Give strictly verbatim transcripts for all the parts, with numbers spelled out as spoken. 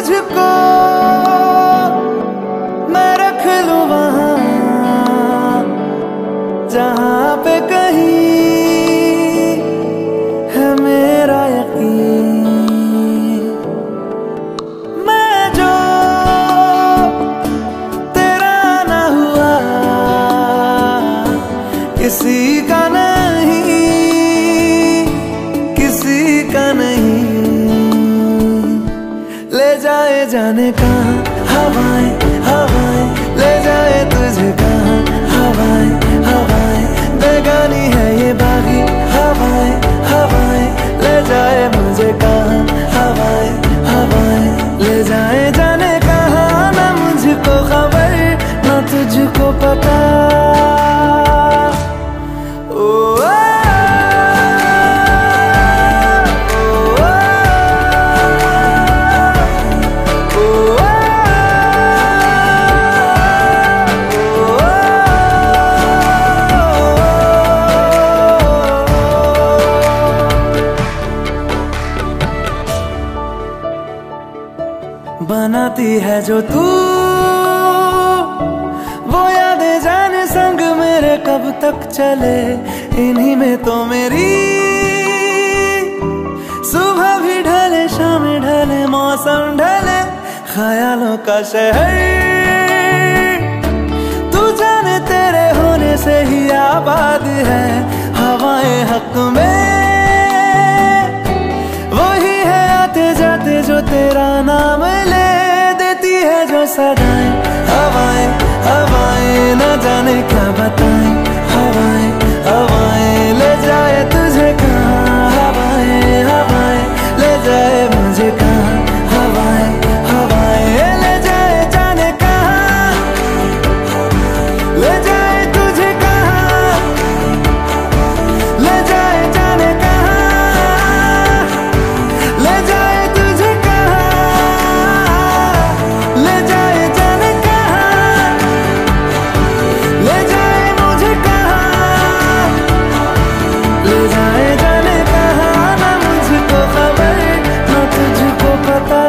तुझको मैं रख लूं वहां जहां पे कहीं है मेरा यकीन। मैं जो तेरा ना हुआ किसी का नहीं, किसी का नहीं। ले जाए जाने कहाँ हवाएं हवाएं, ले जाए तुझे कहाँ हवाएं हवाएं। बेगानी है ये बागी हवाएं हवाएं, ले जाए मुझे कहाँ हवाएं हवाएं। ले जाए जाने कहाँ ना मुझको खबर ना तुझको पता। बनाती है जो तू वो यादें जाने संग मेरे कब तक चले। इन्हीं में तो मेरी सुबह भी ढले शाम ढले मौसम ढले। ख्यालों का शहर तू जाने तेरे होने से ही आबाद है। हवाएं हक में वही है आते जाते जो तेरा नाम ले देती है जो सदाएं। हवाएं हवाएं न जाने क्या बताएं। हवाएं हवाएं ले जाए तुझे कहाँ हवाएं हवाएं, ले जाए मुझे कहाँ हवाएं हवाएं। ले जाए जाने कहाँ, ले जाए तुझे कहाँ, ले जाए जाने कहाँ, ले जाए तुझे कहाँ, ले जाए जाने कहाँ, ले जाए मुझे कहाँ, ले जाए जाने कहाँ ना मुझको खबर ना तुझको पता।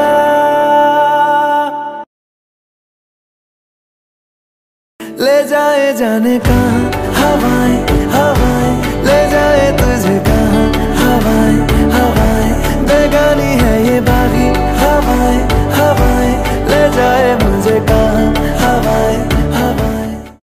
ले जाए जाने कहाँ हवाएं हवाएं, ले जाए तुझे कहाँ हवाएं हवाएं। बेगानी है ये बागी हवाएं हवाएं, ले जाए मुझे कहाँ